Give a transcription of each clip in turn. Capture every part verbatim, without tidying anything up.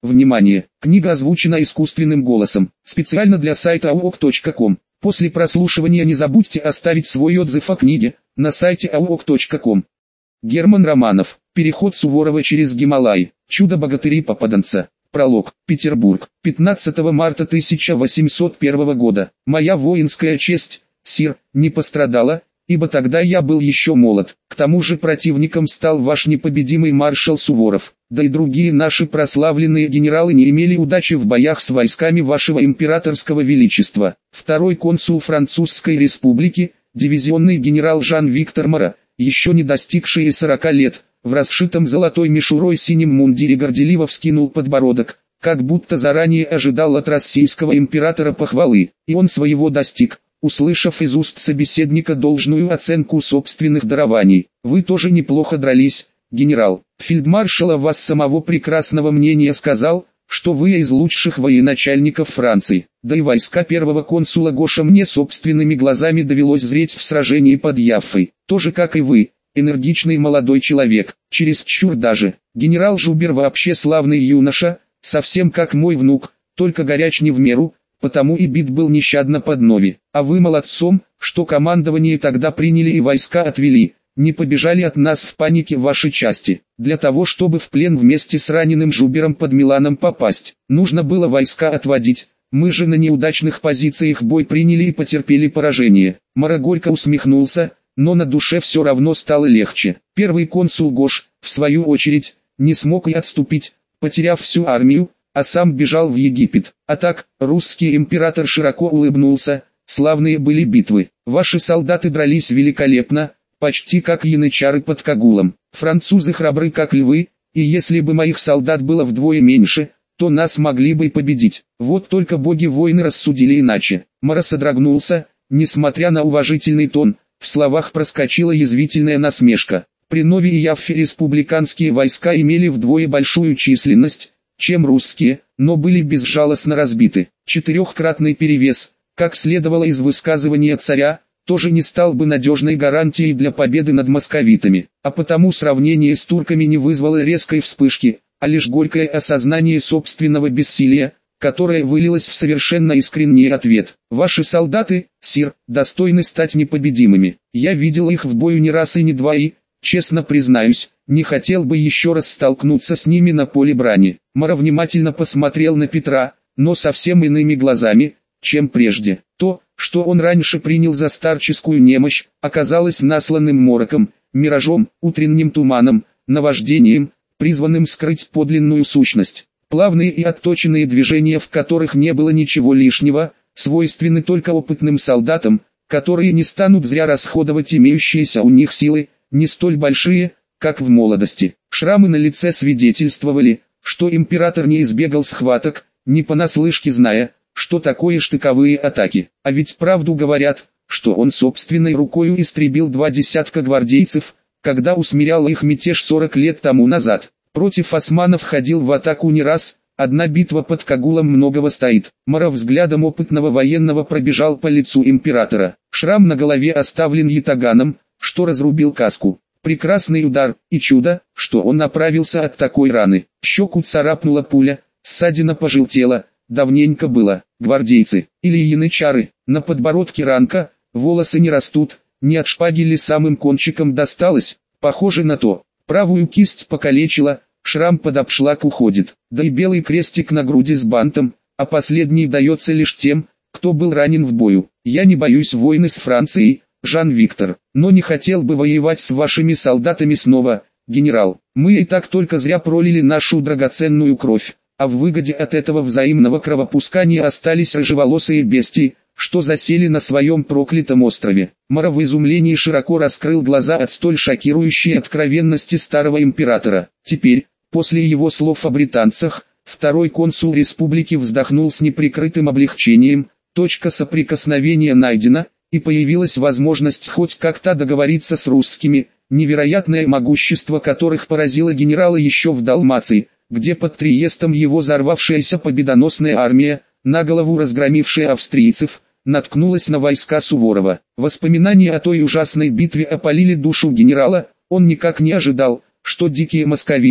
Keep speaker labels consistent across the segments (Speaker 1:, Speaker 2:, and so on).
Speaker 1: Внимание! Книга озвучена искусственным голосом, специально для сайта аок точка ком. После прослушивания не забудьте оставить свой отзыв о книге на сайте аок точка ком. Герман Романов. Переход Суворова через Гималаи. Чудо-богатыри-попаданца. Пролог. Петербург. пятнадцатого марта тысяча восемьсот первого года. Моя воинская честь, сир, не пострадала, ибо тогда я был еще молод. К тому же противником стал ваш непобедимый маршал Суворов. Да и другие наши прославленные генералы не имели удачи в боях с войсками вашего императорского величества. Второй консул Французской республики, дивизионный генерал Жан-Виктор Моро, еще не достигший сорока лет, в расшитом золотой мишурой синем мундире горделиво вскинул подбородок, как будто заранее ожидал от российского императора похвалы, и он своего достиг, услышав из уст собеседника должную оценку собственных дарований. Вы тоже неплохо дрались, генерал. Фельдмаршал о вас самого прекрасного мнения сказал, что вы из лучших военачальников Франции. Да и войска первого консула Гоша мне собственными глазами довелось зреть в сражении под Яффой. Тоже как и вы, энергичный молодой человек, чересчур даже. Генерал Жубер вообще славный юноша, совсем как мой внук, только горяч не в меру, потому и бит был нещадно под Нови. А вы молодцом, что командование тогда приняли и войска отвели, не побежали от нас в панике ваши части. Для того чтобы в плен вместе с раненым Жубером под Миланом попасть, нужно было войска отводить. Мы же на неудачных позициях бой приняли и потерпели поражение. Моро горько усмехнулся, но на душе все равно стало легче. Первый консул Гош, в свою очередь, не смог и отступить, потеряв всю армию, а сам бежал в Египет. А так, русский император широко улыбнулся. Славные были битвы. Ваши солдаты дрались великолепно, почти как янычары под Кагулом. Французы храбры как львы, и если бы моих солдат было вдвое меньше, то нас могли бы и победить. Вот только боги-воины рассудили иначе. Моро содрогнулся, несмотря на уважительный тон, в словах проскочила язвительная насмешка. При Нови и Яффе республиканские войска имели вдвое большую численность, чем русские, но были безжалостно разбиты. Четырехкратный перевес, как следовало из высказывания царя, тоже не стал бы надежной гарантией для победы над московитами, а потому сравнение с турками не вызвало резкой вспышки, а лишь горькое осознание собственного бессилия, которое вылилось в совершенно искренний ответ. Ваши солдаты, сир, достойны стать непобедимыми. Я видел их в бою не раз и не два и, честно признаюсь, не хотел бы еще раз столкнуться с ними на поле брани. Моро внимательно посмотрел на Петра, но совсем иными глазами, чем прежде. То, что он раньше принял за старческую немощь, оказалось насланным мороком, миражом, утренним туманом, наваждением, призванным скрыть подлинную сущность. Плавные и отточенные движения, в которых не было ничего лишнего, свойственны только опытным солдатам, которые не станут зря расходовать имеющиеся у них силы, не столь большие, как в молодости. Шрамы на лице свидетельствовали, что император не избегал схваток, не понаслышке зная, что такое штыковые атаки. А ведь правду говорят, что он собственной рукою истребил два десятка гвардейцев, когда усмирял их мятеж сорок лет тому назад. Против османов ходил в атаку не раз, одна битва под Кагулом многого стоит. Моро взглядом опытного военного пробежал по лицу императора. Шрам на голове оставлен ятаганом, что разрубил каску. Прекрасный удар, и чудо, что он направился от такой раны. Щеку царапнула пуля, ссадина пожелтела, давненько было. Гвардейцы, или янычары, на подбородке ранка, волосы не растут, не от шпаги ли самым кончиком досталось, похоже на то. Правую кисть покалечила, шрам под обшлаг уходит, да и белый крестик на груди с бантом, а последний дается лишь тем, кто был ранен в бою. Я не боюсь войны с Францией, Жан-Виктор, но не хотел бы воевать с вашими солдатами снова, генерал. Мы и так только зря пролили нашу драгоценную кровь, а в выгоде от этого взаимного кровопускания остались рыжеволосые бестии, что засели на своем проклятом острове. Моро в изумлении широко раскрыл глаза от столь шокирующей откровенности старого императора. Теперь, после его слов о британцах, второй консул республики вздохнул с неприкрытым облегчением, точка соприкосновения найдена, и появилась возможность хоть как-то договориться с русскими, невероятное могущество которых поразило генерала еще в Далмации, где под Триестом его взорвавшаяся победоносная армия, на голову разгромившая австрийцев, наткнулась на войска Суворова. Воспоминания о той ужасной битве опалили душу генерала, он никак не ожидал, что дикие московиты,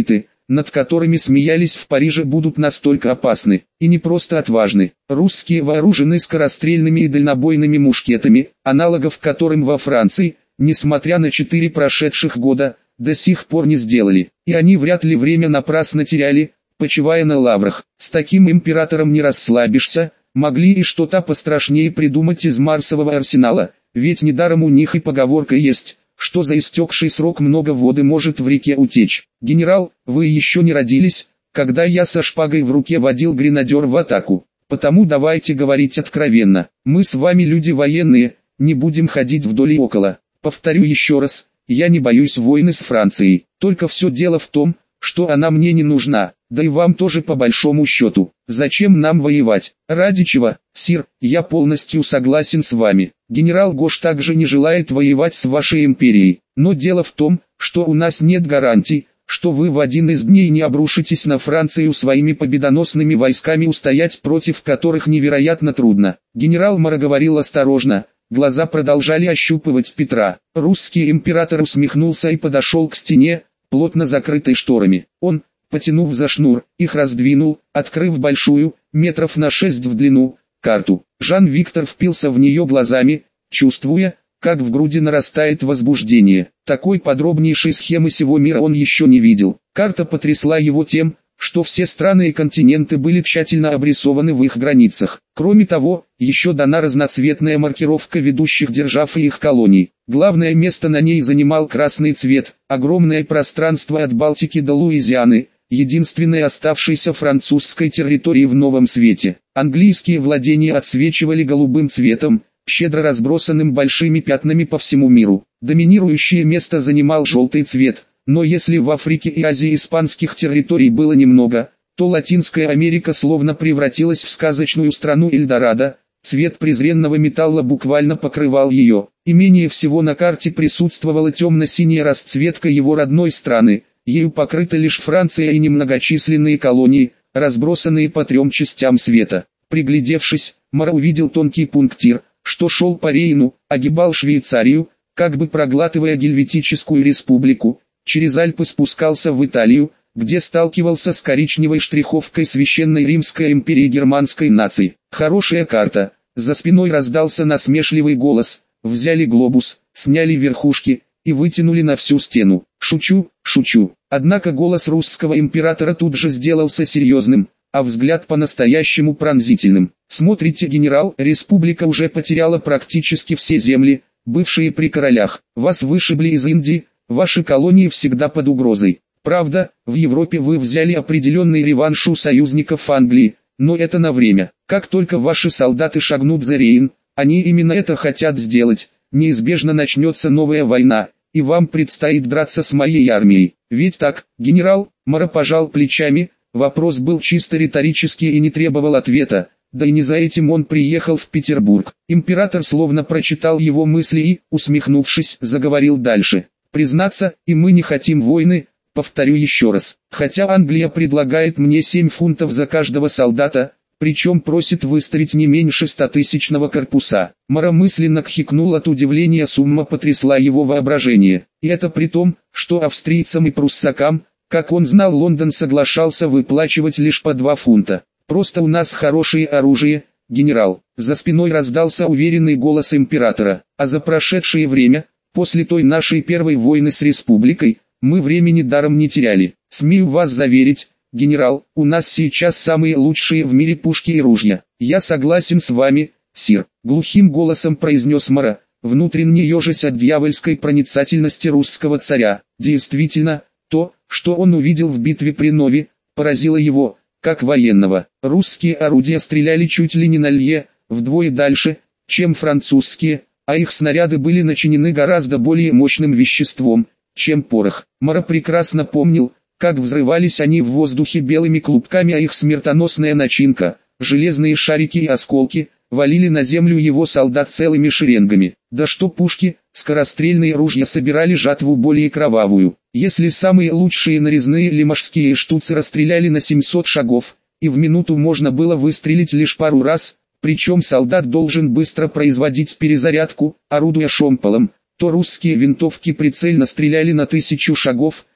Speaker 1: над которыми смеялись в Париже, будут настолько опасны, и не просто отважны. Русские вооружены скорострельными и дальнобойными мушкетами, аналогов которым во Франции, несмотря на четыре прошедших года, до сих пор не сделали, и они вряд ли время напрасно теряли, почивая на лаврах. С таким императором не расслабишься, могли и что-то пострашнее придумать из марсового арсенала, ведь недаром у них и поговорка есть, что за истекший срок много воды может в реке утечь. Генерал, вы еще не родились, когда я со шпагой в руке водил гренадер в атаку, потому давайте говорить откровенно, мы с вами люди военные, не будем ходить вдоль и около. Повторю еще раз, я не боюсь войны с Францией, только все дело в том, что она мне не нужна, да и вам тоже по большому счету. Зачем нам воевать? Ради чего? Сир, я полностью согласен с вами. Генерал Гош также не желает воевать с вашей империей, но дело в том, что у нас нет гарантий, что вы в один из дней не обрушитесь на Францию своими победоносными войсками, устоять против которых невероятно трудно. Генерал Моро говорил осторожно. Глаза продолжали ощупывать Петра. Русский император усмехнулся и подошел к стене, плотно закрытой шторами. Он, потянув за шнур, их раздвинул, открыв большую, метров на шесть в длину, карту. Жан-Виктор впился в нее глазами, чувствуя, как в груди нарастает возбуждение. Такой подробнейшей схемы сего мира он еще не видел. Карта потрясла его тем, что все страны и континенты были тщательно обрисованы в их границах. Кроме того, еще дана разноцветная маркировка ведущих держав и их колоний. Главное место на ней занимал красный цвет, огромное пространство от Балтики до Луизианы, единственной оставшейся французской территории в новом свете. Английские владения отсвечивали голубым цветом, щедро разбросанным большими пятнами по всему миру. Доминирующее место занимал желтый цвет. Но если в Африке и Азии испанских территорий было немного, то Латинская Америка словно превратилась в сказочную страну Эльдорадо, цвет презренного металла буквально покрывал ее. И менее всего на карте присутствовала темно-синяя расцветка его родной страны, ею покрыта лишь Франция и немногочисленные колонии, разбросанные по трем частям света. Приглядевшись, Моро увидел тонкий пунктир, что шел по Рейну, огибал Швейцарию, как бы проглатывая Гельветическую республику, через Альпы спускался в Италию, где сталкивался с коричневой штриховкой Священной Римской империи германской нации. Хорошая карта. За спиной раздался насмешливый голос. Взяли глобус, сняли верхушки и вытянули на всю стену. Шучу, шучу. Однако голос русского императора тут же сделался серьезным, а взгляд по-настоящему пронзительным. Смотрите, генерал, республика уже потеряла практически все земли, бывшие при королях. Вас вышибли из Индии. Ваши колонии всегда под угрозой. Правда, в Европе вы взяли определенный реванш у союзников Англии, но это на время. Как только ваши солдаты шагнут за Рейн, они именно это хотят сделать, неизбежно начнется новая война, и вам предстоит драться с моей армией. Ведь так, генерал? Моро пожал плечами, вопрос был чисто риторический и не требовал ответа, да и не за этим он приехал в Петербург. Император словно прочитал его мысли и, усмехнувшись, заговорил дальше. Признаться, и мы не хотим войны, повторю еще раз. Хотя Англия предлагает мне семь фунтов за каждого солдата, причем просит выставить не меньше стотысячного корпуса. Моро мысленно кхикнул от удивления, сумма потрясла его воображение. И это при том, что австрийцам и пруссакам, как он знал, Лондон соглашался выплачивать лишь по два фунта. Просто у нас хорошее оружие, генерал. За спиной раздался уверенный голос императора. А за прошедшее время, после той нашей первой войны с республикой, мы времени даром не теряли. Смею вас заверить, генерал, у нас сейчас самые лучшие в мире пушки и ружья. Я согласен с вами, сир. Глухим голосом произнес Моро, внутренне ежась от дьявольской проницательности русского царя. Действительно, то, что он увидел в битве при Нове, поразило его, как военного. Русские орудия стреляли чуть ли не на лье, вдвое дальше, чем французские, а их снаряды были начинены гораздо более мощным веществом, чем порох. Моро прекрасно помнил, как взрывались они в воздухе белыми клубками, а их смертоносная начинка, железные шарики и осколки, валили на землю его солдат целыми шеренгами. Да что пушки, скорострельные ружья собирали жатву более кровавую. Если самые лучшие нарезные лимашские штуцы расстреляли на семьсот шагов, и в минуту можно было выстрелить лишь пару раз, причем солдат должен быстро производить перезарядку, орудуя шомполом, то русские винтовки прицельно стреляли на тысячу шагов,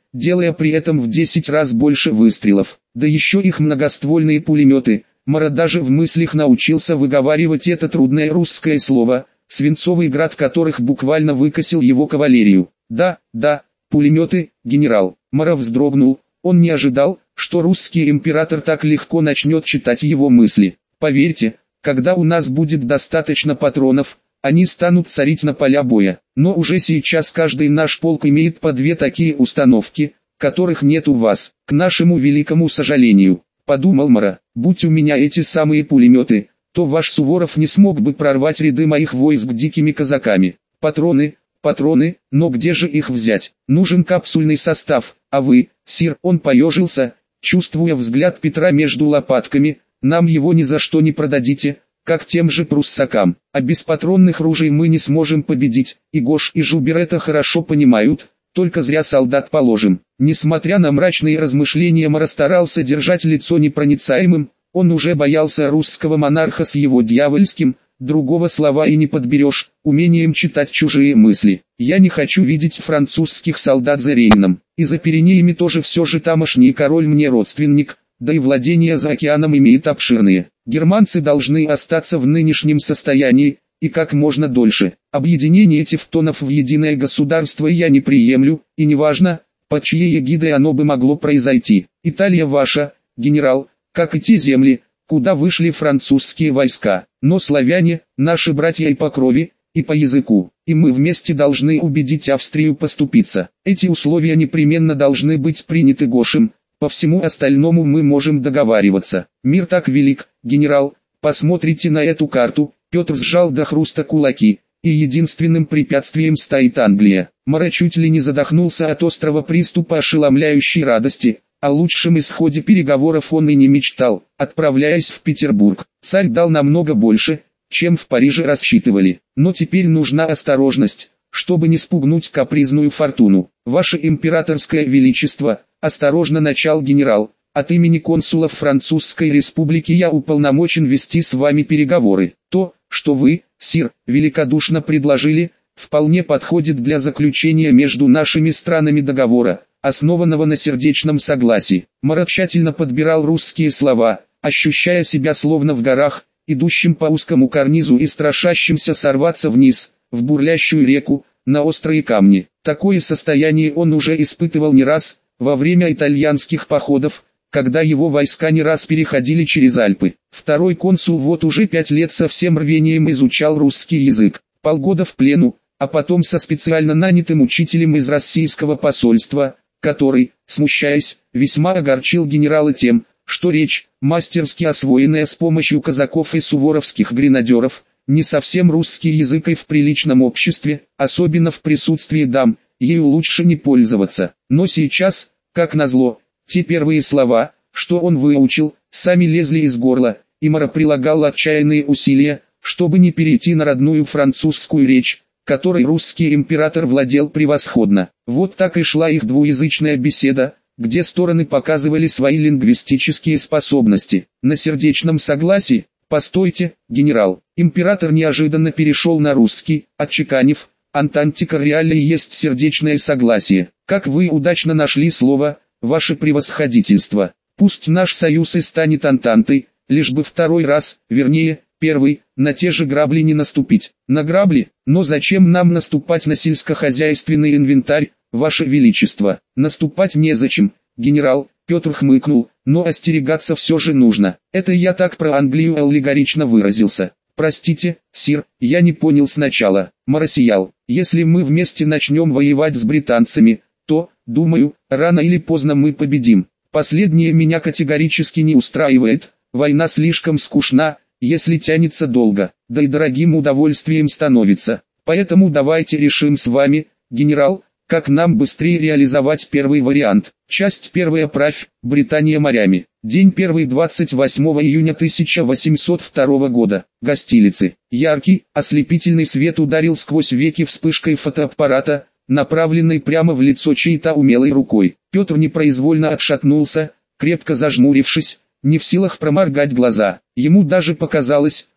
Speaker 1: делая при этом в десять раз больше выстрелов. Да еще их многоствольные пулеметы. Мара даже в мыслях научился выговаривать это трудное русское слово, свинцовый град которых буквально выкосил его кавалерию. Да, да, пулеметы, генерал. Мара вздрогнул, он не ожидал, что русский император так легко начнет читать его мысли. Поверьте, когда у нас будет достаточно патронов, они станут царить на поля боя. Но уже сейчас каждый наш полк имеет по две такие установки, которых нет у вас, к нашему великому сожалению. Подумал Мара, будь у меня эти самые пулеметы, то ваш Суворов не смог бы прорвать ряды моих войск дикими казаками. Патроны, патроны, но где же их взять? Нужен капсульный состав, а вы, сир, он поежился, чувствуя взгляд Петра между лопатками, нам его ни за что не продадите, как тем же пруссакам. А без патронных ружей мы не сможем победить, и Гош и Жубер это хорошо понимают. Только зря солдат положим. Несмотря на мрачные размышления, Мара старался держать лицо непроницаемым, он уже боялся русского монарха с его дьявольским, другого слова и не подберешь, умением читать чужие мысли. Я не хочу видеть французских солдат за Рейном, и за Пиренеями тоже все же тамошний король мне родственник, да и владения за океаном имеет обширные. Германцы должны остаться в нынешнем состоянии, и как можно дольше. Объединение тевтонов в единое государство я не приемлю, и неважно, под чьей эгидой оно бы могло произойти. Италия ваша, генерал, как и те земли, куда вышли французские войска. Но славяне, наши братья и по крови, и по языку, и мы вместе должны убедить Австрию поступиться. Эти условия непременно должны быть приняты Гошем, по всему остальному мы можем договариваться. Мир так велик, генерал, посмотрите на эту карту. Петр сжал до хруста кулаки, и единственным препятствием стоит Англия. Мара чуть ли не задохнулся от острого приступа ошеломляющей радости, о лучшем исходе переговоров он и не мечтал, отправляясь в Петербург. Царь дал намного больше, чем в Париже рассчитывали, но теперь нужна осторожность, чтобы не спугнуть капризную фортуну. Ваше императорское величество, осторожно начал генерал. От имени консулов Французской Республики я уполномочен вести с вами переговоры. То, что вы, сир, великодушно предложили, вполне подходит для заключения между нашими странами договора, основанного на сердечном согласии. Мара тщательно подбирал русские слова, ощущая себя словно в горах, идущим по узкому карнизу и страшащимся сорваться вниз, в бурлящую реку, на острые камни. Такое состояние он уже испытывал не раз, во время итальянских походов, когда его войска не раз переходили через Альпы. Второй консул вот уже пять лет со всем рвением изучал русский язык, полгода в плену, а потом со специально нанятым учителем из российского посольства, который, смущаясь, весьма огорчил генерала тем, что речь, мастерски освоенная с помощью казаков и суворовских гренадеров, не совсем русский язык и в приличном обществе, особенно в присутствии дам, ею лучше не пользоваться. Но сейчас, как назло, те первые слова, что он выучил, сами лезли из горла, и Мара прилагал отчаянные усилия, чтобы не перейти на родную французскую речь, которой русский император владел превосходно. Вот так и шла их двуязычная беседа, где стороны показывали свои лингвистические способности. На сердечном согласии, постойте, генерал, император неожиданно перешел на русский, отчеканив, «Антанте корреале есть сердечное согласие». Как вы удачно нашли слово, ваше превосходительство. Пусть наш союз и станет антантой, лишь бы второй раз, вернее, первый, на те же грабли не наступить. На грабли? Но зачем нам наступать на сельскохозяйственный инвентарь, ваше величество? Наступать незачем, генерал, Петр хмыкнул, но остерегаться все же нужно. Это я так про Англию аллегорично выразился. Простите, сир, я не понял сначала. Мара сиял. Если мы вместе начнем воевать с британцами, то, думаю, рано или поздно мы победим. Последнее меня категорически не устраивает, война слишком скучна, если тянется долго, да и дорогим удовольствием становится. Поэтому давайте решим с вами, генерал, как нам быстрее реализовать первый вариант. Часть первая правь, Британия морями. День первый двадцать восьмого июня тысяча восемьсот второго года. Гостилицы. Яркий, ослепительный свет ударил сквозь веки вспышкой фотоаппарата, направленной прямо в лицо чьей-то умелой рукой. Петр непроизвольно отшатнулся, крепко зажмурившись, не в силах проморгать глаза. Ему даже показалось,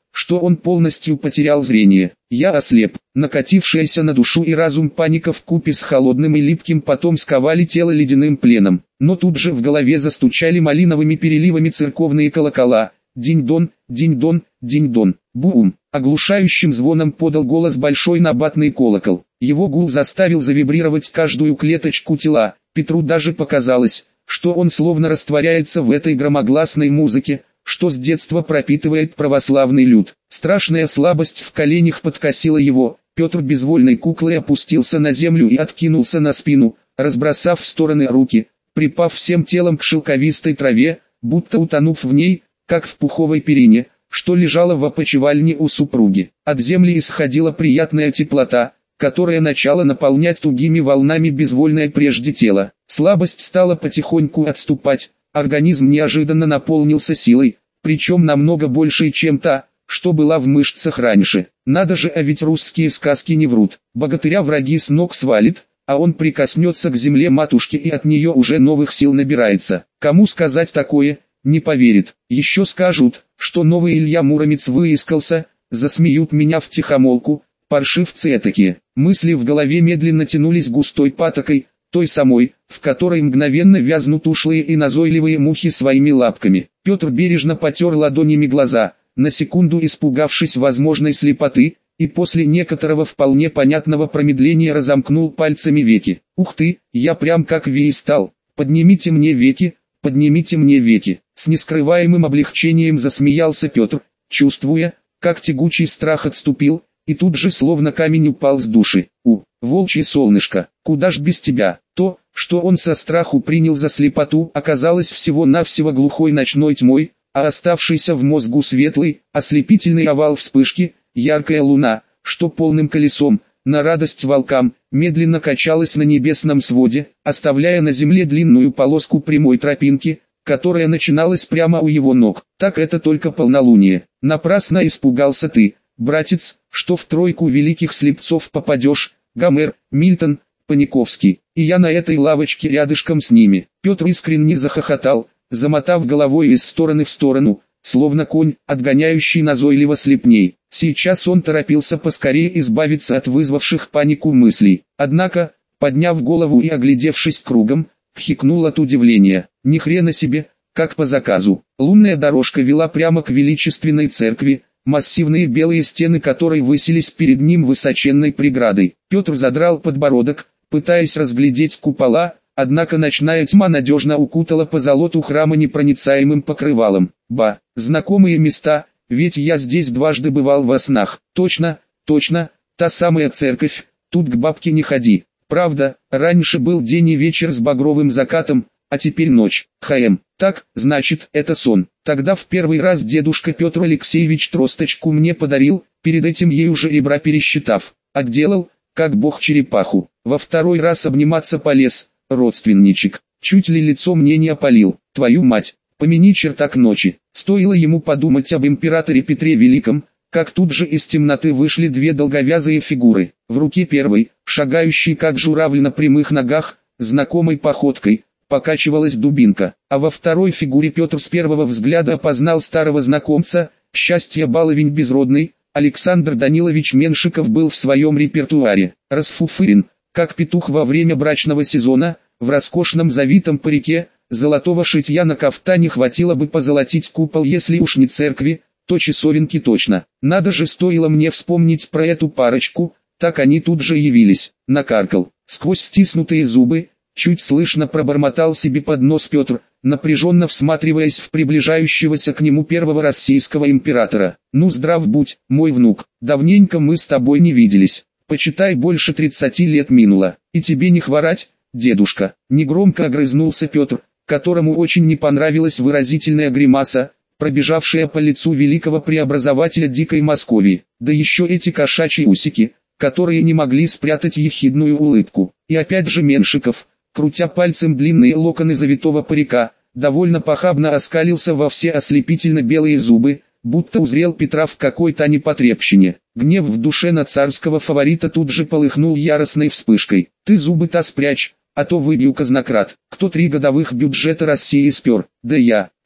Speaker 1: что он полностью потерял зрение. Я ослеп. Накатившаяся на душу и разум паника вкупе с холодным и липким потом сковали тело ледяным пленом. Но тут же в голове застучали малиновыми переливами церковные колокола. Динь-дон, динь-дон, динь-дон. Бум! Оглушающим звоном подал голос большой набатный колокол. Его гул заставил завибрировать каждую клеточку тела. Петру даже показалось, что он словно растворяется в этой громогласной музыке, что с детства пропитывает православный люд. Страшная слабость в коленях подкосила его. Петр безвольной куклой опустился на землю и откинулся на спину, разбросав в стороны руки, припав всем телом к шелковистой траве, будто утонув в ней, как в пуховой перине, что лежало в опочивальне у супруги. От земли исходила приятная теплота, которая начала наполнять тугими волнами безвольное прежде тело. Слабость стала потихоньку отступать, организм неожиданно наполнился силой, причем намного большей, чем та, что была в мышцах раньше. Надо же, а ведь русские сказки не врут. Богатыря враги с ног свалит, а он прикоснется к земле матушки и от нее уже новых сил набирается. Кому сказать такое, не поверит. Еще скажут, что новый Илья Муромец выискался, засмеют меня втихомолку, паршивцы этакие. Мысли в голове медленно тянулись густой патокой, той самой, в которой мгновенно вязнут ушлые и назойливые мухи своими лапками. Петр бережно потер ладонями глаза, на секунду испугавшись возможной слепоты, и после некоторого вполне понятного промедления разомкнул пальцами веки. «Ух ты, я прям как Вий стал, поднимите мне веки, поднимите мне веки!» С нескрываемым облегчением засмеялся Петр, чувствуя, как тягучий страх отступил, и тут же словно камень упал с души. «У, волчье солнышко, куда ж без тебя?» То, что он со страху принял за слепоту, оказалось всего-навсего глухой ночной тьмой, а оставшийся в мозгу светлый, ослепительный овал вспышки, яркая луна, что полным колесом, на радость волкам, медленно качалась на небесном своде, оставляя на земле длинную полоску прямой тропинки, которая начиналась прямо у его ног. «Так это только полнолуние. Напрасно испугался ты, братец, что в тройку великих слепцов попадешь, Гомер, Мильтон, Паниковский, и я на этой лавочке рядышком с ними». Петр искренне захохотал, замотав головой из стороны в сторону, словно конь, отгоняющий назойливо слепней. Сейчас он торопился поскорее избавиться от вызвавших панику мыслей. Однако, подняв голову и оглядевшись кругом, хикнул от удивления. Ни хрена себе, как по заказу. Лунная дорожка вела прямо к величественной церкви, массивные белые стены которой высились перед ним высоченной преградой. Петр задрал подбородок, пытаясь разглядеть купола, однако ночная тьма надежно укутала позолоту храма непроницаемым покрывалом. Ба, знакомые места, ведь я здесь дважды бывал во снах. Точно, точно, та самая церковь, тут к бабке не ходи. Правда, раньше был день и вечер с багровым закатом, а теперь ночь. Хм, так, значит, это сон. Тогда в первый раз дедушка Петр Алексеевич тросточку мне подарил, перед этим ей уже ребра пересчитав. Отделал, как бог черепаху. Во второй раз обниматься полез, родственничек. Чуть ли лицо мне не опалил. Твою мать, помяни чертак ночи. Стоило ему подумать об императоре Петре Великом, как тут же из темноты вышли две долговязые фигуры. В руке первой, шагающей как журавль на прямых ногах, знакомой походкой, покачивалась дубинка, а во второй фигуре Петр с первого взгляда опознал старого знакомца, счастье баловень безродный, Александр Данилович Меншиков был в своем репертуаре, расфуфырен, как петух во время брачного сезона, в роскошном завитом парике, золотого шитья на кафтане хватило бы позолотить купол, если уж не церкви, то часовенки точно. Надо же, стоило мне вспомнить про эту парочку, так они тут же явились. Накаркал, сквозь стиснутые зубы, чуть слышно пробормотал себе под нос Петр, напряженно всматриваясь в приближающегося к нему первого российского императора. «Ну здрав будь, мой внук, давненько мы с тобой не виделись, почитай, больше тридцати лет минуло, и тебе не хворать, дедушка». Негромко огрызнулся Петр, которому очень не понравилась выразительная гримаса, пробежавшая по лицу великого преобразователя дикой Московии, да еще эти кошачьи усики, которые не могли спрятать ехидную улыбку. И опять же Меншиков, крутя пальцем длинные локоны завитого парика, довольно похабно оскалился во все ослепительно белые зубы, будто узрел Петра в какой-то непотребщине. Гнев в душе на царского фаворита тут же полыхнул яростной вспышкой. «Ты зубы-то спрячь, а то выбью казнократ. Кто три годовых бюджета России спер? Да я.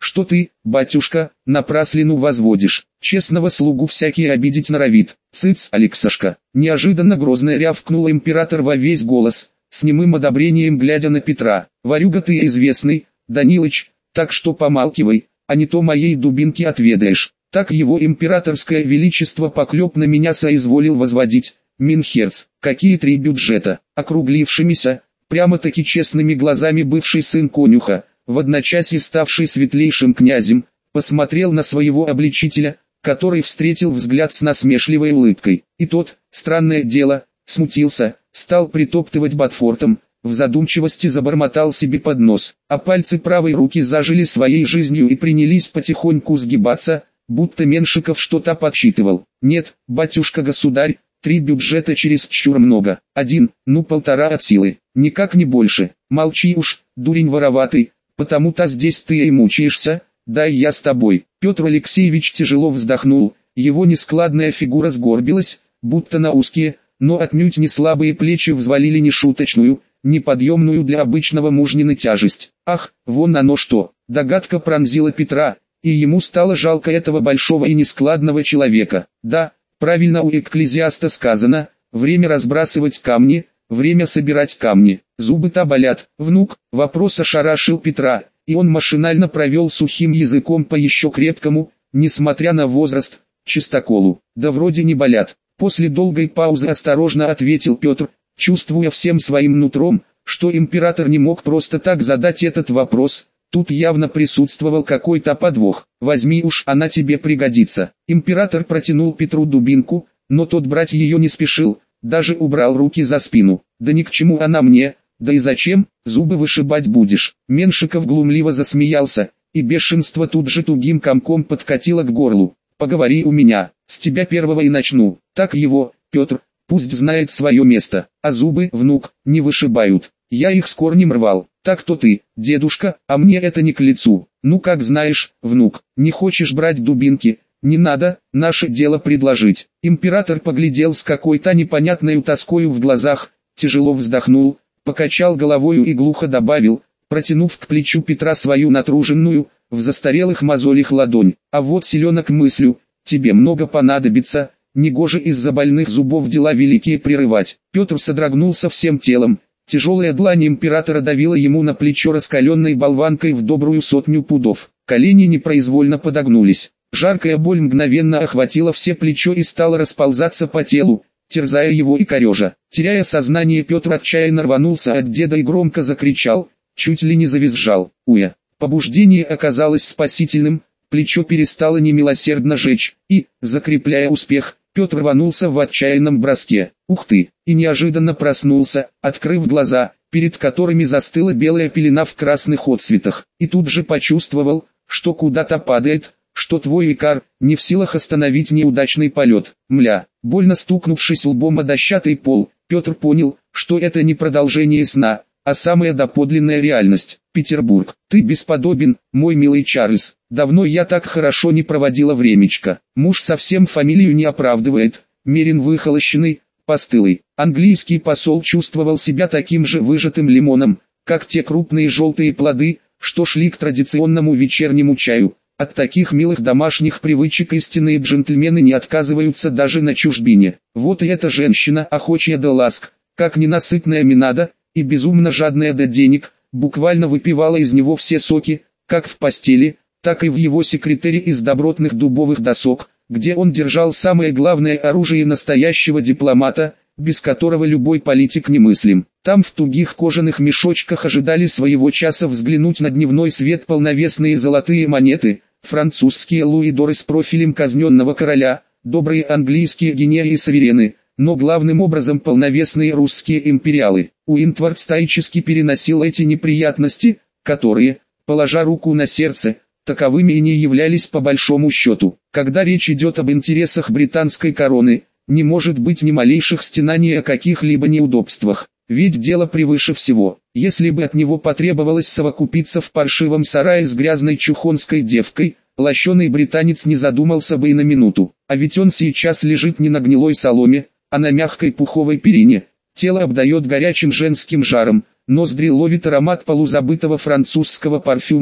Speaker 1: что ты, батюшка, напраслину возводишь, честного слугу всякий обидеть норовит. Цыц, Алексашка, неожиданно грозно рявкнул император во весь голос, с немым одобрением глядя на Петра. Ворюга ты известный, Данилыч, так что помалкивай, а не то моей дубинки отведаешь. Так его императорское величество поклеп на меня соизволил возводить. Минхерц, какие три бюджета, округлившимися, прямо-таки честными глазами бывший сын конюха, в одночасье ставший светлейшим князем, посмотрел на своего обличителя, который встретил взгляд с насмешливой улыбкой. И тот, странное дело, смутился, стал притоптывать ботфортом, в задумчивости забормотал себе под нос, а пальцы правой руки зажили своей жизнью и принялись потихоньку сгибаться, будто Меншиков что-то подсчитывал. Нет, батюшка-государь, три бюджета чересчур много, один, ну полтора от силы, никак не больше. Молчи уж, дурень вороватый, потому-то здесь ты и мучаешься, дай я с тобой. Петр Алексеевич тяжело вздохнул, его нескладная фигура сгорбилась, будто на узкие, но отнюдь не слабые плечи взвалили нешуточную, неподъемную для обычного мужнины тяжесть. Ах, вон оно что, догадка пронзила Петра, и ему стало жалко этого большого и нескладного человека. Да, правильно у экклезиаста сказано, время разбрасывать камни, время собирать камни. Зубы-то болят. Внук, вопрос ошарашил Петра, и он машинально провел сухим языком по еще крепкому, несмотря на возраст, чистоколу. Да вроде не болят. После долгой паузы осторожно ответил Петр, чувствуя всем своим нутром, что император не мог просто так задать этот вопрос. Тут явно присутствовал какой-то подвох. Возьми уж, она тебе пригодится. Император протянул Петру дубинку, но тот брать ее не спешил, даже убрал руки за спину. Да ни к чему она мне, да и зачем, зубы вышибать будешь. Меншиков глумливо засмеялся, и бешенство тут же тугим комком подкатило к горлу. Поговори у меня, с тебя первого и начну. Так его, Петр, пусть знает свое место, а зубы, внук, не вышибают. Я их с корнем рвал. Так-то ты, дедушка, а мне это не к лицу. Ну как знаешь, внук, не хочешь брать дубинки, не надо, наше дело предложить. Император поглядел с какой-то непонятной тоскою в глазах, тяжело вздохнул, покачал головою и глухо добавил, протянув к плечу Петра свою натруженную, в застарелых мозолях ладонь. А вот селенок мыслю, тебе много понадобится, негоже из-за больных зубов дела великие прерывать. Петр содрогнулся всем телом. Тяжелая длань императора давила ему на плечо раскаленной болванкой в добрую сотню пудов. Колени непроизвольно подогнулись. Жаркая боль мгновенно охватила все плечо и стала расползаться по телу, терзая его и корежа. Теряя сознание, Петр отчаянно рванулся от деда и громко закричал, чуть ли не завизжал. Уя! Побуждение оказалось спасительным, плечо перестало немилосердно жечь, и, закрепляя успех, Петр рванулся в отчаянном броске. Ух ты! И неожиданно проснулся, открыв глаза, перед которыми застыла белая пелена в красных отцветах. И тут же почувствовал, что куда-то падает, что твой икар, не в силах остановить неудачный полет. Мля! Больно стукнувшись лбом о дощатый пол, Петр понял, что это не продолжение сна, а самая доподлинная реальность. Петербург. Ты бесподобен, мой милый Чарльз. Давно я так хорошо не проводила времечко. Муж совсем фамилию не оправдывает. Мерин выхолощенный, постылый. Английский посол чувствовал себя таким же выжатым лимоном, как те крупные желтые плоды, что шли к традиционному вечернему чаю. От таких милых домашних привычек истинные джентльмены не отказываются даже на чужбине. Вот и эта женщина, охочая до ласк, как ненасытная Минада, и безумно жадная до денег, буквально выпивала из него все соки, как в постели, так и в его секретаре из добротных дубовых досок, где он держал самое главное оружие настоящего дипломата, без которого любой политик немыслим. Там в тугих кожаных мешочках ожидали своего часа взглянуть на дневной свет полновесные золотые монеты, французские луидоры с профилем казненного короля, добрые английские гинеи и саверены, но главным образом полновесные русские империалы. Уинтвард стоически переносил эти неприятности, которые, положа руку на сердце, таковыми и не являлись по большому счету. Когда речь идет об интересах британской короны, не может быть ни малейших стенаний о каких-либо неудобствах, ведь дело превыше всего. Если бы от него потребовалось совокупиться в паршивом сарае с грязной чухонской девкой, лощеный британец не задумался бы и на минуту. А ведь он сейчас лежит не на гнилой соломе, а на мягкой пуховой перине. Тело обдает горячим женским жаром, ноздри ловит аромат полузабытого французского парфюма,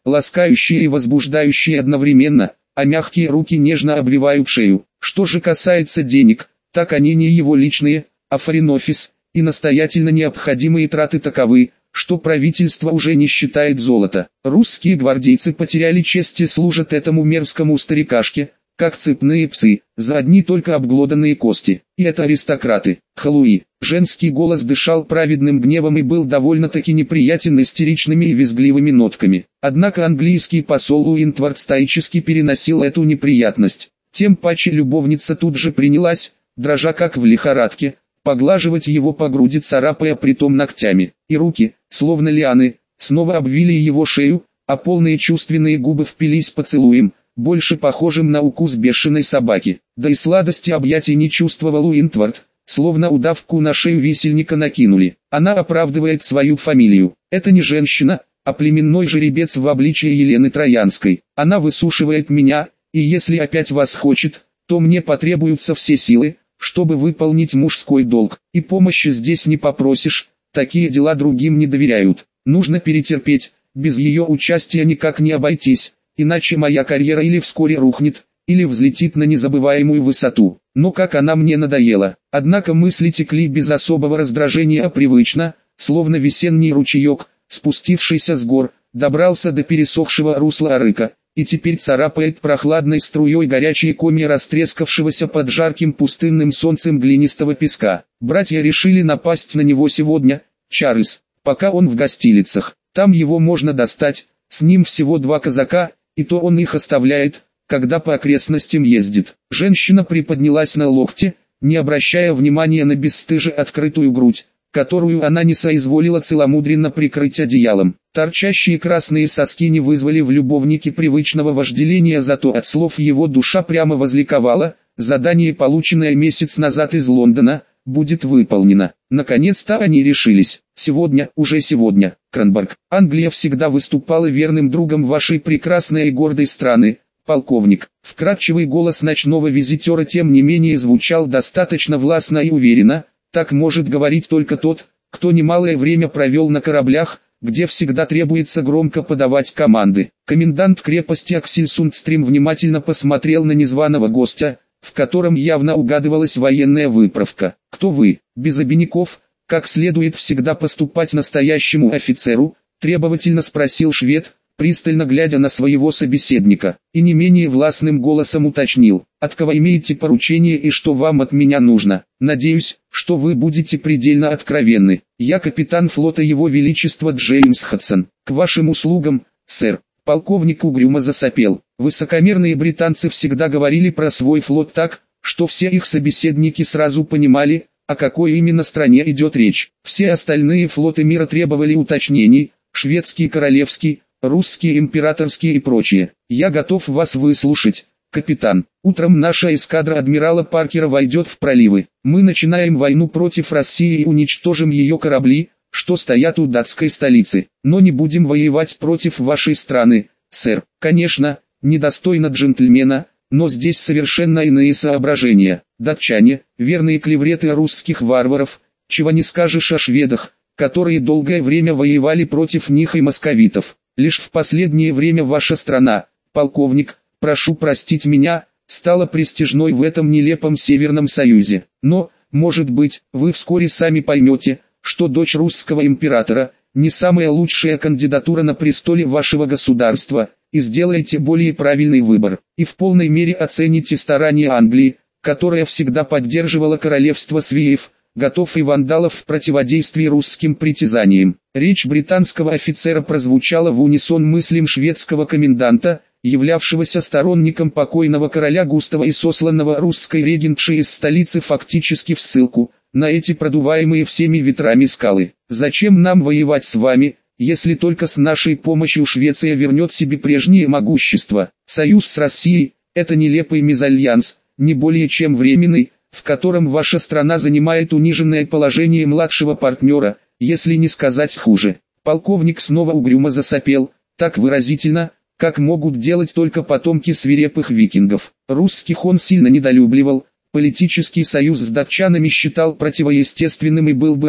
Speaker 1: ласкающие и возбуждающие одновременно, а мягкие руки нежно обвивают шею. Что же касается денег, так они не его личные, а форин-офис, и настоятельно необходимые траты таковы, что правительство уже не считает золото. Русские гвардейцы потеряли честь и служат этому мерзкому старикашке, как цепные псы, за одни только обглоданные кости. И это аристократы. Халуи. Женский голос дышал праведным гневом и был довольно-таки неприятен истеричными и визгливыми нотками. Однако английский посол Уинтвард стоически переносил эту неприятность. Тем паче любовница тут же принялась, дрожа как в лихорадке, поглаживать его по груди, царапая притом ногтями. И руки, словно лианы, снова обвили его шею, а полные чувственные губы впились поцелуем, больше похожим на укус бешеной собаки. Да и сладости объятий не чувствовал Уинтвард, словно удавку на шею висельника накинули. Она оправдывает свою фамилию. Это не женщина, а племенной жеребец в обличии Елены Троянской. Она высушивает меня, и если опять вас хочет, то мне потребуются все силы, чтобы выполнить мужской долг. И помощи здесь не попросишь, такие дела другим не доверяют. Нужно перетерпеть, без ее участия никак не обойтись, иначе моя карьера или вскоре рухнет, или взлетит на незабываемую высоту. Но как она мне надоела. Однако мысли текли без особого раздражения, а привычно, словно весенний ручеек, спустившийся с гор, добрался до пересохшего русла арыка, и теперь царапает прохладной струей горячие комья растрескавшегося под жарким пустынным солнцем глинистого песка. Братья решили напасть на него сегодня, Чарльз, пока он в гостилицах. Там его можно достать, с ним всего два казака, и то он их оставляет, когда по окрестностям ездит. Женщина приподнялась на локте, не обращая внимания на бесстыже открытую грудь, которую она не соизволила целомудренно прикрыть одеялом. Торчащие красные соски не вызвали в любовнике привычного вожделения, зато от слов его душа прямо возликовала. Задание, полученное месяц назад из Лондона, будет выполнено. Наконец-то они решились. Сегодня, уже сегодня, Кранбург. Англия всегда выступала верным другом вашей прекрасной и гордой страны, полковник. Вкрадчивый голос ночного визитера тем не менее звучал достаточно властно и уверенно. Так может говорить только тот, кто немалое время провел на кораблях, где всегда требуется громко подавать команды. Комендант крепости Аксельсундстрим внимательно посмотрел на незваного гостя, в котором явно угадывалась военная выправка. «Кто вы?» Без обиняков, как следует всегда поступать настоящему офицеру, требовательно спросил швед, пристально глядя на своего собеседника, и не менее властным голосом уточнил: «От кого имеете поручение и что вам от меня нужно? Надеюсь, что вы будете предельно откровенны. Я капитан флота Его Величества Джеймс Хадсон. К вашим услугам, сэр». Полковник угрюмо засопел. Высокомерные британцы всегда говорили про свой флот так, что все их собеседники сразу понимали, о какой именно стране идет речь. Все остальные флоты мира требовали уточнений: шведский, королевский, русский, императорский и прочее. Я готов вас выслушать, капитан. Утром наша эскадра адмирала Паркера войдет в проливы. Мы начинаем войну против России и уничтожим ее корабли, что стоят у датской столицы. Но не будем воевать против вашей страны, сэр. Конечно, недостойно джентльмена, но здесь совершенно иные соображения. Датчане, верные клевреты русских варваров, чего не скажешь о шведах, которые долгое время воевали против них и московитов. Лишь в последнее время ваша страна, полковник, прошу простить меня, стала престижной в этом нелепом Северном Союзе. Но, может быть, вы вскоре сами поймете, что дочь русского императора не самая лучшая кандидатура на престоле вашего государства, и сделаете более правильный выбор, и в полной мере оцените старания Англии, которая всегда поддерживала королевство свеев, готов и вандалов в противодействии русским притязаниям. Речь британского офицера прозвучала в унисон мыслям шведского коменданта, являвшегося сторонником покойного короля Густава и сосланного русской регентшей из столицы фактически в ссылку, на эти продуваемые всеми ветрами скалы. «Зачем нам воевать с вами, если только с нашей помощью Швеция вернет себе прежнее могущество? Союз с Россией – это нелепый мезальянс, не более чем временный, в котором ваша страна занимает униженное положение младшего партнера, если не сказать хуже». Полковник снова угрюмо засопел, так выразительно, как могут делать только потомки свирепых викингов. Русских он сильно недолюбливал, политический союз с датчанами считал противоестественным и был бы рад,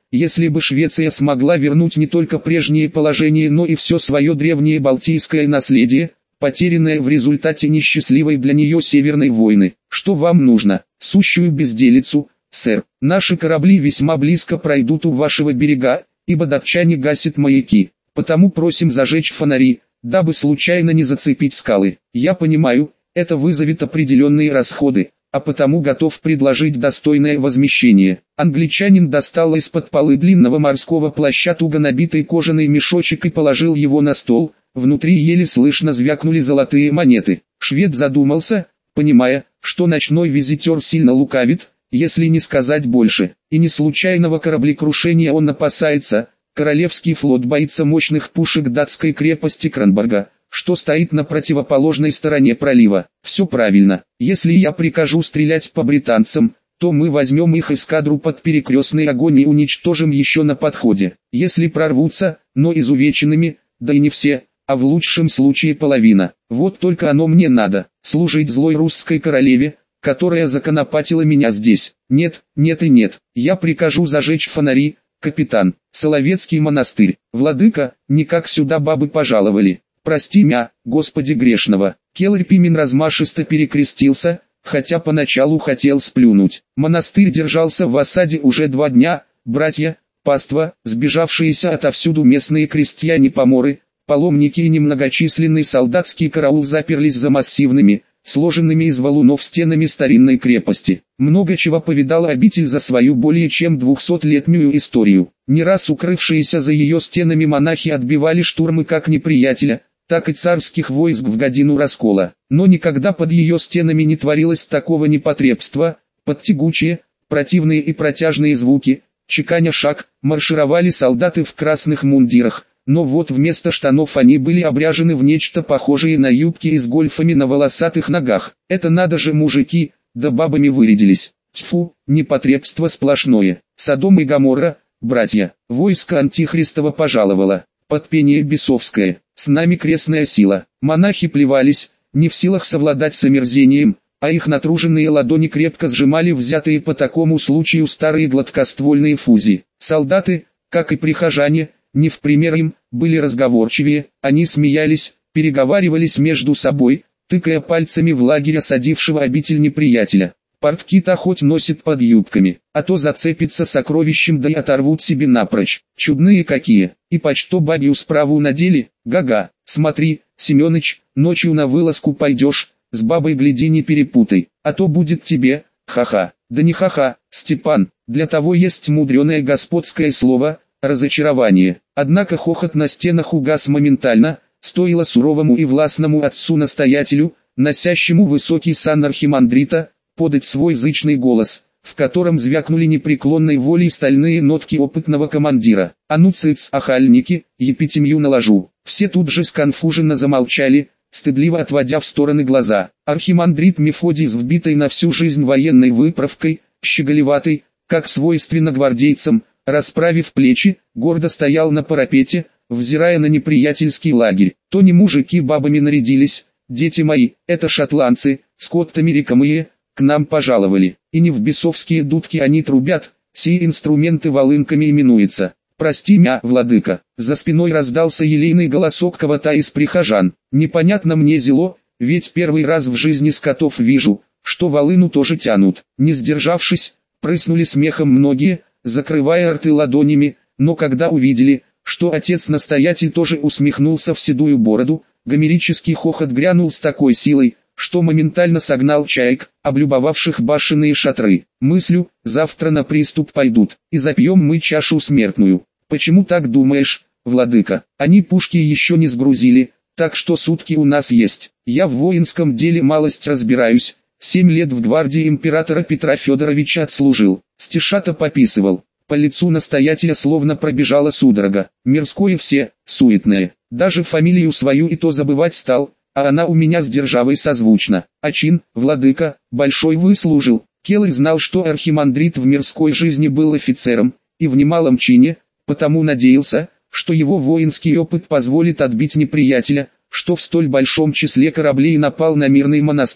Speaker 1: если бы Швеция смогла вернуть не только прежнее положение, но и все свое древнее балтийское наследие, потерянное в результате несчастливой для нее Северной войны. Что вам нужно? Сущую безделицу, сэр. Наши корабли весьма близко пройдут у вашего берега, ибо датчане гасят маяки. Потому просим зажечь фонари, дабы случайно не зацепить скалы. Я понимаю, это вызовет определенные расходы, а потому готов предложить достойное возмещение. Англичанин достал из-под полы длинного морского плаща туго набитый кожаный мешочек и положил его на стол, внутри еле слышно звякнули золотые монеты. Швед задумался, понимая, что ночной визитер сильно лукавит, если не сказать больше, и не случайного кораблекрушения он опасается. Королевский флот боится мощных пушек датской крепости Кронборга, что стоит на противоположной стороне пролива. Все правильно. Если я прикажу стрелять по британцам, то мы возьмем их эскадру под перекрестный огонь и уничтожим еще на подходе. Если прорвутся, но изувеченными, да и не все, а в лучшем случае половина. Вот только оно мне надо, служить злой русской королеве, которая законопатила меня здесь. Нет, нет и нет. Я прикажу зажечь фонари, капитан. Соловецкий монастырь. Владыка, никак сюда бабы пожаловали. Прости мя, Господи грешного. Келарь Пимен размашисто перекрестился, хотя поначалу хотел сплюнуть. Монастырь держался в осаде уже два дня. Братья, паства, сбежавшиеся отовсюду местные крестьяне-поморы, паломники и немногочисленный солдатский караул заперлись за массивными, сложенными из валунов стенами старинной крепости. Много чего повидала обитель за свою более чем двухсотлетнюю историю. Не раз укрывшиеся за ее стенами монахи отбивали штурмы как неприятеля, так и царских войск в годину раскола. Но никогда под ее стенами не творилось такого непотребства. Под тягучие, противные и протяжные звуки, чеканя шаг, маршировали солдаты в красных мундирах. Но вот вместо штанов они были обряжены в нечто похожее на юбки и с гольфами на волосатых ногах. Это надо же мужики, да бабами вырядились. Тьфу, непотребство сплошное. Содом и Гоморра, братья, войско Антихристова пожаловало. Под пение бесовское, с нами крестная сила. Монахи плевались, не в силах совладать с омерзением, а их натруженные ладони крепко сжимали взятые по такому случаю старые гладкоствольные фузи. Солдаты, как и прихожане, не в пример им, были разговорчивее, они смеялись, переговаривались между собой, тыкая пальцами в лагерь осадившего обитель неприятеля. Портки-то хоть носит под юбками, а то зацепится сокровищем да и оторвут себе напрочь. Чудные какие, и почто бабью справу надели, га-га. Смотри, Семёныч, ночью на вылазку пойдешь, с бабой гляди не перепутай, а то будет тебе, ха-ха. Да не ха-ха, Степан, для того есть мудреное господское слово, разочарование. Однако хохот на стенах угас моментально, стоило суровому и властному отцу-настоятелю, носящему высокий сан архимандрита, подать свой зычный голос, в котором звякнули непреклонной волей стальные нотки опытного командира. «А ну цыц, охальники, епитемью наложу». Все тут же сконфуженно замолчали, стыдливо отводя в стороны глаза. Архимандрит Мефодий с вбитой на всю жизнь военной выправкой, щеголеватый, как свойственно гвардейцам, расправив плечи, гордо стоял на парапете, взирая на неприятельский лагерь. То не мужики бабами нарядились, дети мои, это шотландцы, скоттами рекомые, к нам пожаловали, и не в бесовские дудки они трубят, сии инструменты волынками именуются. Прости мя, владыка, за спиной раздался елейный голосок кого-то из прихожан. Непонятно мне зело, ведь первый раз в жизни скотов вижу, что волыну тоже тянут. Не сдержавшись, прыснули смехом многие, закрывая рты ладонями, но когда увидели, что отец-настоятель тоже усмехнулся в седую бороду, гомерический хохот грянул с такой силой, что моментально согнал чаек, облюбовавших башенные шатры. Мыслю, завтра на приступ пойдут, и запьем мы чашу смертную. Почему так думаешь, владыка? Они пушки еще не сгрузили, так что сутки у нас есть. Я в воинском деле малость разбираюсь, семь лет в гвардии императора Петра Федоровича отслужил. Стишата пописывал. По лицу настоятеля словно пробежала судорога. Мирское все, суетное. Даже фамилию свою и то забывать стал, а она у меня с державой созвучна. А чин, владыка, большой выслужил. Келарь знал, что архимандрит в мирской жизни был офицером, и в немалом чине, потому надеялся, что его воинский опыт позволит отбить неприятеля, что в столь большом числе кораблей напал на мирный монастырь.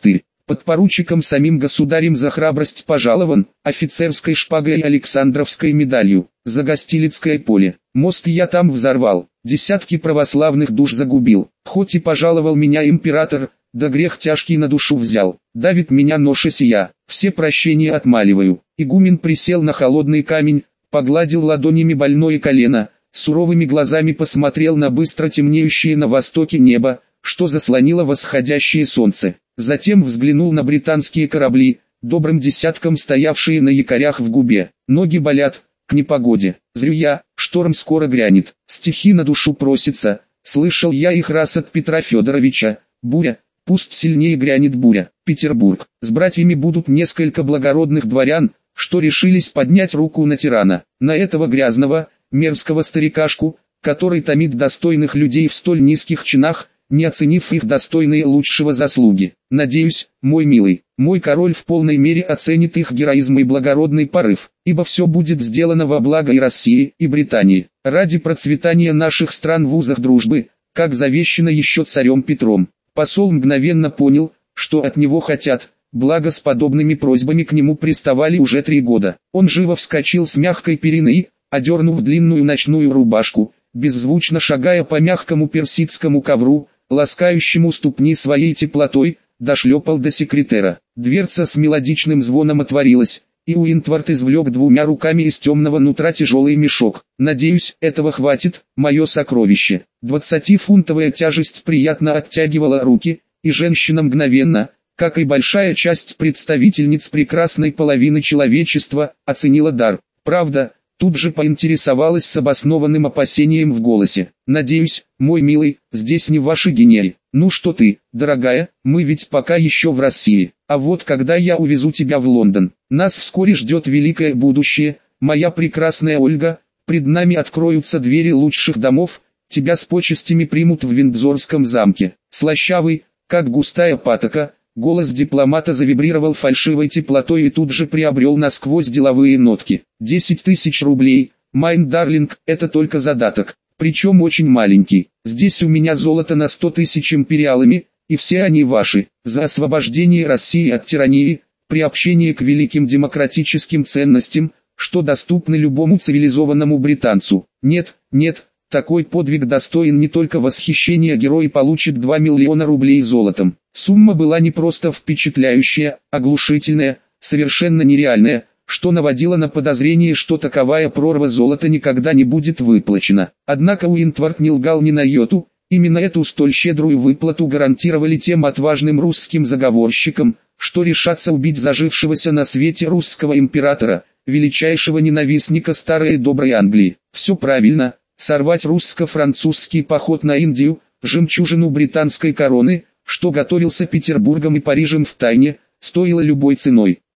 Speaker 1: Подпоручиком самим государем за храбрость пожалован, офицерской шпагой и Александровской медалью, за Гостилицкое поле. Мост я там взорвал, десятки православных душ загубил. Хоть и пожаловал меня император, да грех тяжкий на душу взял. Давит меня ноша сия, все прощения отмаливаю. Игумен присел на холодный камень, погладил ладонями больное колено, суровыми глазами посмотрел на быстро темнеющее на востоке небо, что заслонило восходящее солнце. Затем взглянул на британские корабли, добрым десятком стоявшие на якорях в губе. Ноги болят, к непогоде. Зрю я, шторм скоро грянет. Стихи на душу просятся, слышал я их раз от Петра Федоровича. Буря, пусть сильнее грянет буря. Петербург. С братьями будут несколько благородных дворян, что решились поднять руку на тирана. На этого грязного, мерзкого старикашку, который томит достойных людей в столь низких чинах, не оценив их достойные лучшего заслуги. Надеюсь, мой милый, мой король в полной мере оценит их героизм и благородный порыв, ибо все будет сделано во благо и России, и Британии, ради процветания наших стран в вузах дружбы, как завещано еще царем Петром. Посол мгновенно понял, что от него хотят, благо с подобными просьбами к нему приставали уже три года. Он живо вскочил с мягкой перины и, одернув длинную ночную рубашку, беззвучно шагая по мягкому персидскому ковру, ласкающему ступни своей теплотой, дошлепал до секретера. Дверца с мелодичным звоном отворилась, и Уинтвард извлек двумя руками из темного нутра тяжелый мешок. «Надеюсь, этого хватит, мое сокровище». Двадцатифунтовая тяжесть приятно оттягивала руки, и женщина мгновенно, как и большая часть представительниц прекрасной половины человечества, оценила дар. Правда, тут же поинтересовалась с обоснованным опасением в голосе. «Надеюсь, мой милый, здесь не ваши гении. Ну что ты, дорогая, мы ведь пока еще в России. А вот когда я увезу тебя в Лондон, нас вскоре ждет великое будущее, моя прекрасная Ольга, пред нами откроются двери лучших домов, тебя с почестями примут в Виндзорском замке». Слащавый, как густая патока, голос дипломата завибрировал фальшивой теплотой и тут же приобрел насквозь деловые нотки. «Десять тысяч рублей, майн дарлинг, это только задаток, причем очень маленький. Здесь у меня золото на сто тысяч империалами, и все они ваши. За освобождение России от тирании, приобщение к великим демократическим ценностям, что доступны любому цивилизованному британцу. Нет, нет, такой подвиг достоин не только восхищения, герой получит два миллиона рублей золотом». Сумма была не просто впечатляющая, оглушительная, совершенно нереальная, что наводило на подозрение, что таковая прорва золота никогда не будет выплачена. Однако Уинтвард не лгал ни на йоту, именно эту столь щедрую выплату гарантировали тем отважным русским заговорщикам, что решатся убить зажившегося на свете русского императора, величайшего ненавистника старой и доброй Англии. Все правильно, сорвать русско-французский поход на Индию, жемчужину британской короны, что готовился Петербургом и Парижем втайне, стоило любой ценой.